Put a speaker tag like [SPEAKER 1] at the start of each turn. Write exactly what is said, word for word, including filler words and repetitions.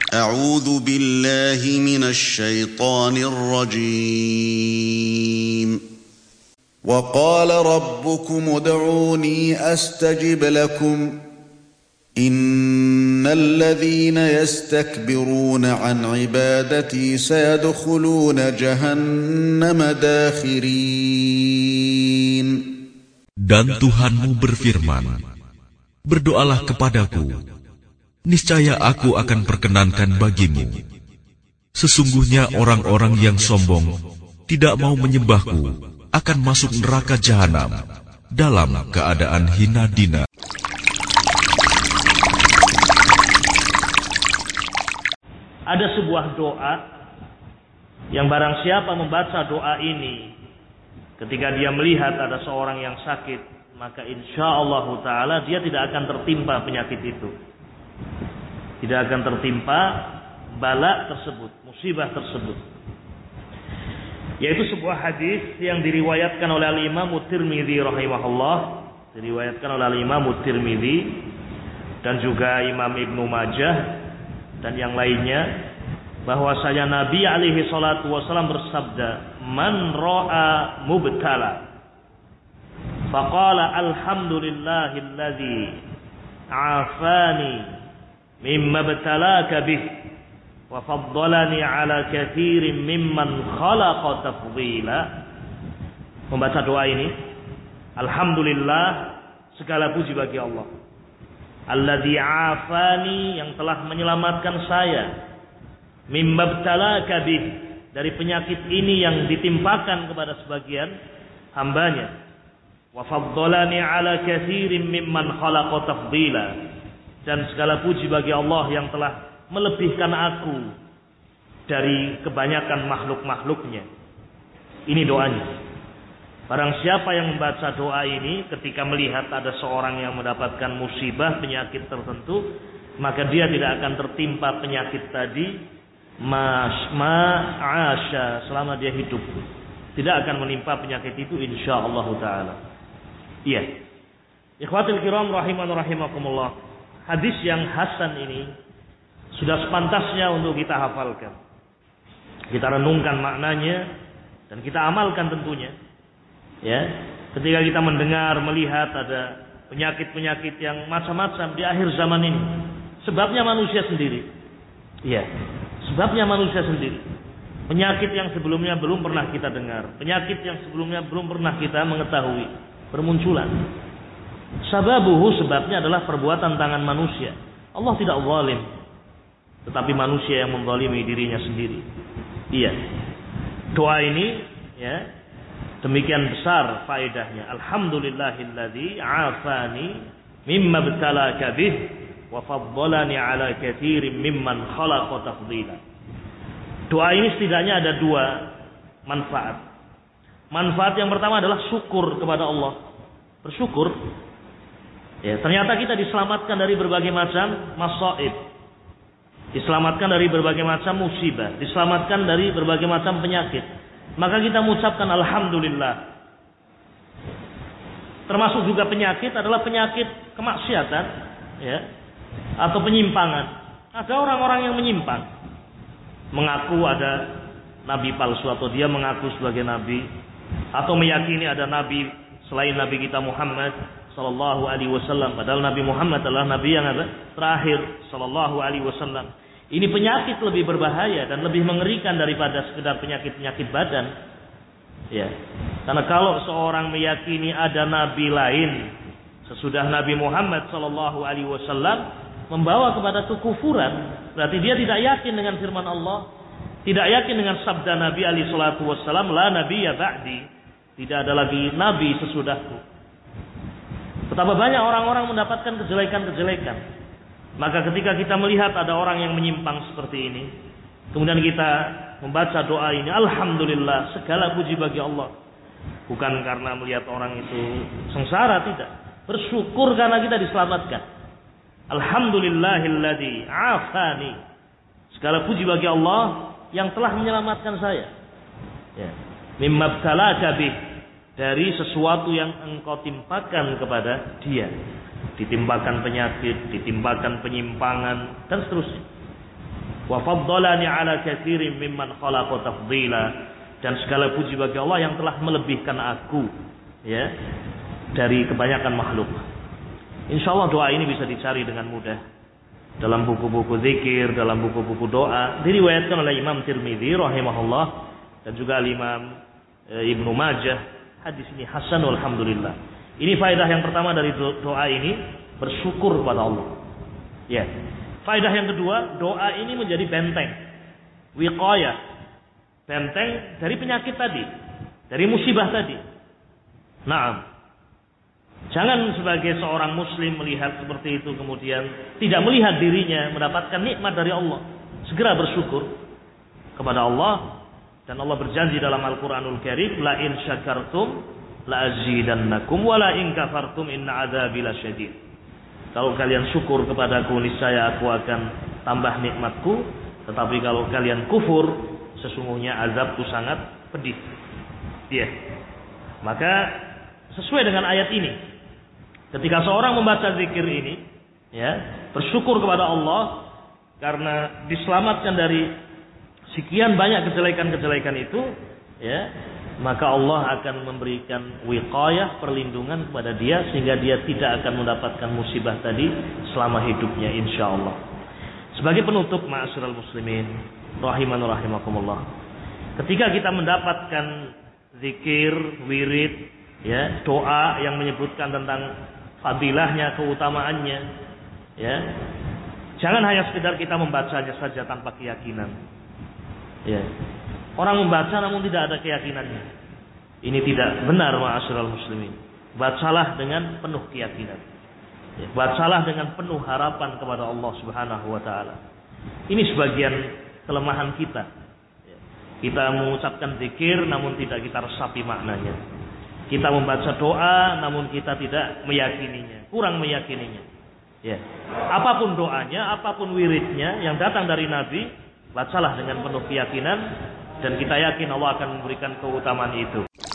[SPEAKER 1] أعوذ بالله من الشيطان الرجيم وقال ربكم ادعوني أستجب لكم إن الذين يستكبرون عن عبادتي سيدخلون جهنم داخرين.
[SPEAKER 2] Dan Tuhanmu berfirman, berdoalah kepadaku, niscaya aku akan perkenankan bagimu. Sesungguhnya orang-orang yang sombong tidak mau menyembahku akan masuk neraka jahanam dalam keadaan hina dina.
[SPEAKER 3] Ada sebuah doa yang barang siapa membaca doa ini ketika dia melihat ada seorang yang sakit, maka insyaallah ta'ala dia tidak akan tertimpa penyakit itu. Tidak akan tertimpa bala tersebut, musibah tersebut. Yaitu sebuah hadis yang diriwayatkan oleh Al-Imam Tirmidzi rahimahullah, diriwayatkan oleh Al-Imam Tirmidzi dan juga Imam Ibnu Majah dan yang lainnya, bahwasanya Nabi alaihi salatu wasallam bersabda, "Man ra'a mubtala faqala alhamdulillahilladzi afani mimma btalaka bih wa faddalani ala katsirin mimman khalaqa tafdila." Membaca doa ini, alhamdulillah, segala puji bagi Allah, alladzi afani, yang telah menyelamatkan saya, mimma btalaka bih, dari penyakit ini yang ditimpakan kepada sebagian hambanya, wa faddalani ala katsirin mimman khalaqa tafdila, dan segala puji bagi Allah yang telah melebihkan aku dari kebanyakan makhluk-makhluknya. Ini doanya. Barang siapa yang membaca doa ini ketika melihat ada seorang yang mendapatkan musibah, penyakit tertentu, maka dia tidak akan tertimpa penyakit tadi ma'asya, selama dia hidup. Tidak akan menimpa penyakit itu insyaallah ta'ala. Iya. Ikhwatul kiram rahiman rahimakumullah. Hadis yang hasan ini sudah sepantasnya untuk kita hafalkan. Kita renungkan maknanya dan kita amalkan tentunya. Ya, ketika kita mendengar, melihat ada penyakit-penyakit yang macam-macam di akhir zaman ini, sebabnya manusia sendiri. Iya, sebabnya manusia sendiri. Penyakit yang sebelumnya belum pernah kita dengar, penyakit yang sebelumnya belum pernah kita mengetahui bermunculan. Sababuhu, sebabnya adalah perbuatan tangan manusia. Allah tidak zalim, tetapi manusia yang menzalimi dirinya sendiri. Iya. Doa ini ya demikian besar faedahnya. Alhamdulillahilladzi afani mimma btalaka bih wa faddalani ala katsirin mimman khalaqa tafdila. Doa ini setidaknya ada dua manfaat. Manfaat yang pertama adalah syukur kepada Allah. Bersyukur. Ya, ternyata kita diselamatkan dari berbagai macam masaib. Diselamatkan dari berbagai macam musibah, diselamatkan dari berbagai macam penyakit. Maka kita mengucapkan alhamdulillah. Termasuk juga penyakit adalah penyakit kemaksiatan, ya, atau penyimpangan. Ada orang-orang yang menyimpang, mengaku ada nabi palsu atau dia mengaku sebagai nabi, atau meyakini ada nabi selain nabi kita Muhammad sallallahu alaihi wasallam, padahal Nabi Muhammad adalah nabi yang ada terakhir sallallahu alaihi wasallam. Ini penyakit lebih berbahaya dan lebih mengerikan daripada sekedar penyakit-penyakit badan. Ya. Karena kalau seorang meyakini ada nabi lain sesudah Nabi Muhammad sallallahu alaihi wasallam, membawa kepada kekufuran, berarti dia tidak yakin dengan firman Allah, tidak yakin dengan sabda Nabi alaihi salatu wasallam, la nabiyya ba'di, tidak ada lagi nabi sesudahku. Betapa banyak orang-orang mendapatkan kejelekan-kejelekan. Maka ketika kita melihat ada orang yang menyimpang seperti ini, kemudian kita membaca doa ini, alhamdulillah, segala puji bagi Allah. Bukan karena melihat orang itu sengsara, tidak. Bersyukur karena kita diselamatkan. Alhamdulillahilladzi afani. Segala puji bagi Allah yang telah menyelamatkan saya. Ya. Mimma btalaka bih, dari sesuatu yang engkau timpakan kepada dia. Ditimpakan penyakit, ditimpakan penyimpangan, dan seterusnya. Wa faddalani ala katsirin mimman khalaqa tafdila. Dan segala puji bagi Allah yang telah melebihkan aku, ya, dari kebanyakan makhluk. Insyaallah doa ini bisa dicari dengan mudah dalam buku-buku zikir, dalam buku-buku doa. Diriwayatkan oleh Imam Tirmidzi rahimahullah dan juga Imam e, Ibnu Majah. Hadis ini hasan walhamdulillah. Ini faedah yang pertama dari doa ini, bersyukur kepada Allah. Ya. Faedah yang kedua, doa ini menjadi benteng, wiqayah, benteng dari penyakit tadi, dari musibah tadi. Naam. Jangan sebagai seorang muslim melihat seperti itu kemudian tidak melihat dirinya mendapatkan nikmat dari Allah. Segera bersyukur kepada Allah, dan Allah berjanji dalam Al-Qur'anul Karim, la in syakartum la azidannakum wa la in kafartum inna adzabi lasyadid. Kalau kalian syukur kepadaku, niscaya aku akan tambah nikmatku, tetapi kalau kalian kufur, sesungguhnya azabku sangat pedih. Iya. Maka sesuai dengan ayat ini, ketika seorang membaca zikir ini, ya, bersyukur kepada Allah karena diselamatkan dari sekian banyak kejelekan-kejelekan itu, ya, maka Allah akan memberikan wiqayah, perlindungan kepada dia sehingga dia tidak akan mendapatkan musibah tadi selama hidupnya, insyaallah. Sebagai penutup, ma'asyiral muslimin rahiman rahimakumullah, ketika kita mendapatkan zikir, wirid, ya, doa yang menyebutkan tentang fadilahnya, keutamaannya, ya, jangan hanya sekedar kita membacanya saja tanpa keyakinan. Ya. Orang membaca namun tidak ada keyakinannya. Ini tidak benar, ma'asyiral muslimin. Bacalah dengan penuh keyakinan. Ya. Bacalah dengan penuh harapan kepada Allah Subhanahu wa taala. Ini sebagian kelemahan kita. Ya. Kita mengucapkan zikir namun tidak kita resapi maknanya. Kita membaca doa namun kita tidak meyakininya, kurang meyakininya. Ya. Apapun doanya, apapun wiridnya yang datang dari Nabi, bacalah dengan penuh keyakinan, dan kita yakin Allah akan memberikan keutamaan itu.